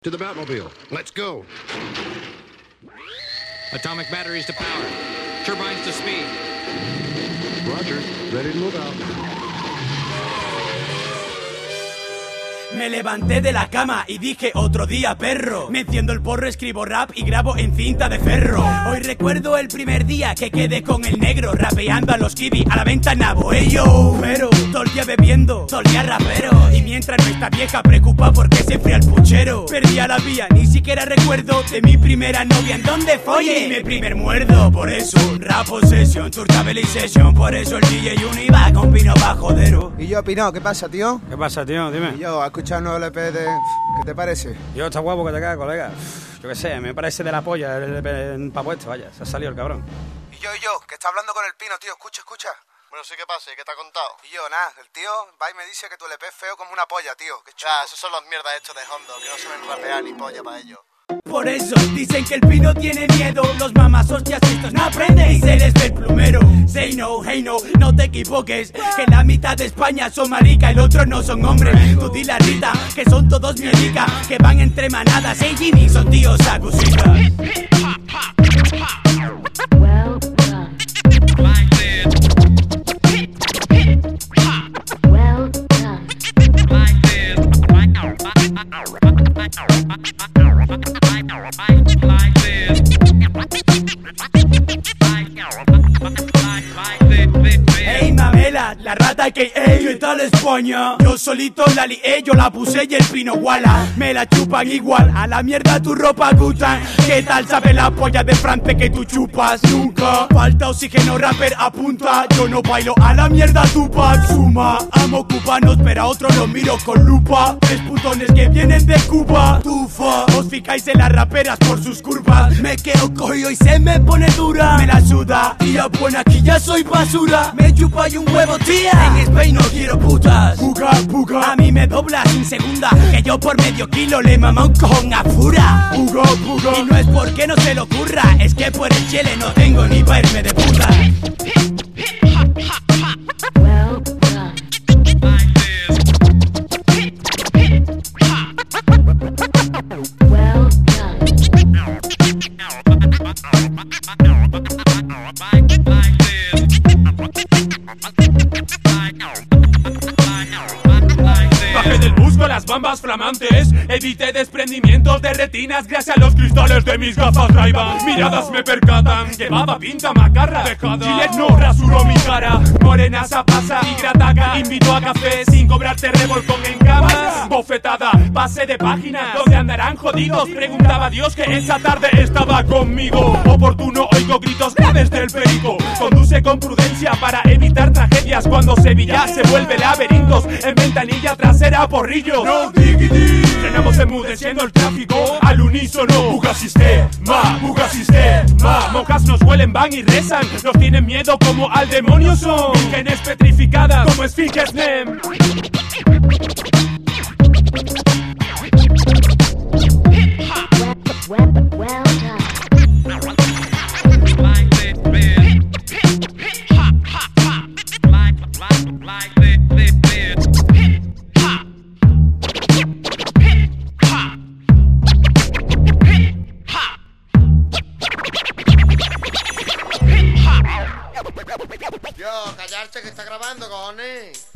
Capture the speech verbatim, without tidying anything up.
To the Batmobile. Let's go. Atomic batteries to power. Turbines to speed. Roger. Ready to move out. Me levanté de la cama y dije otro día, perro. Me enciendo el porro, escribo rap y grabo en cinta de ferro. Hoy recuerdo el primer día que quedé con el negro, rapeando a los kiwi a la ventana, boy yo. Pero todo el día bebiendo, todo el día rapero. Y mientras nuestra vieja preocupa porque se fría el puchero. Perdí a la vía, ni siquiera recuerdo de mi primera novia en donde follé mi primer muerdo. Por eso, rap session, tour traveling session. Por eso el D J Uni va con Pino bajodero. Y yo, Pino, ¿qué pasa, tío? ¿Qué pasa, tío? Dime. Y yo, ¿has escuchado el nuevo L P de... ¿Qué te parece? Yo, está guapo que te cae, colega. Yo qué sé, me parece de la polla el L P pa' puesto, vaya. Se ha salido el cabrón. Y yo, y yo, que está hablando con el Pino, tío. Escucha, escucha. Bueno, sí, ¿qué pasa? ¿Y qué te ha contado? Y yo, nada, el tío va y me dice que tu L P es feo como una polla, tío. Qué chulo. Ya, esos son los mierdas hechos de Hondo, que no saben rapear ni polla para ellos. Por eso dicen que el Pino tiene miedo. Los mamás hostias estos no aprenden y se les ve el plumero. Say no, hey no, no te equivoques, que la mitad de España son marica, el otro no son hombres. Tú di la Rita, que son todos miedica, que van entre manadas. Hey Jimmy, son tíos acusita. Well done. Like this. Well done. Like this. Like this. Hey Mamela, la rata que ey, ¿qué tal España? Yo solito la lié, yo la puse y el Pino Walla me la chupan igual, a la mierda tu ropa Gutan. ¿Qué tal sabe la polla de France que tú chupas? Nunca falta oxígeno, rapper apunta. Yo no bailo a la mierda Tupac. Suma, amo cubanos pero a otros los miro con lupa. Tres putones que vienen de Cuba. Tufa, os fijáis en las raperas por sus curvas. Me quedo cogido y se me pone dura. Me la suda, tía buena aquí ya soy basura. Me chupa y un huevo tía. En Spain no quiero putas. Puga, puga. A mí me dobla sin segunda, que yo por medio kilo le mama un cojón a fura. Puga, puga. Y no es porque no se lo ocurra, es que por el chile no tengo ni pa' irme de puta. Well done. Like this. Well done. Like this. Bajé del bus con las bambas flamantes, evité desprendimientos de retinas gracias a los cristales de mis gafas Ray-Ban. Miradas me percatan, llevaba pinta macarra dejada. Gillette no rasuró mi cara, morenaza pasa y grataca. Invito a café sin cobrarte revolcón en cama. Bofetada, pase de página, ¿dónde andarán jodidos? Preguntaba Dios que esa tarde estaba conmigo. Oportuno oigo gritos graves del perico. Conduce con prudencia para evitar tragedias cuando Sevilla se vuelve laberintos. En ventanilla trasera porrillo. No diggity. Frenamos enmudeciendo el tráfico al unísono. Buga sistema, buga sistema. Monjas nos huelen, van y rezan. Nos tienen miedo como al demonio son. Vírgenes petrificadas como esfinges Nem. Well, well done. Like this, man. Like, like, like this, this, this. Yo, callarse que está grabando, cojones.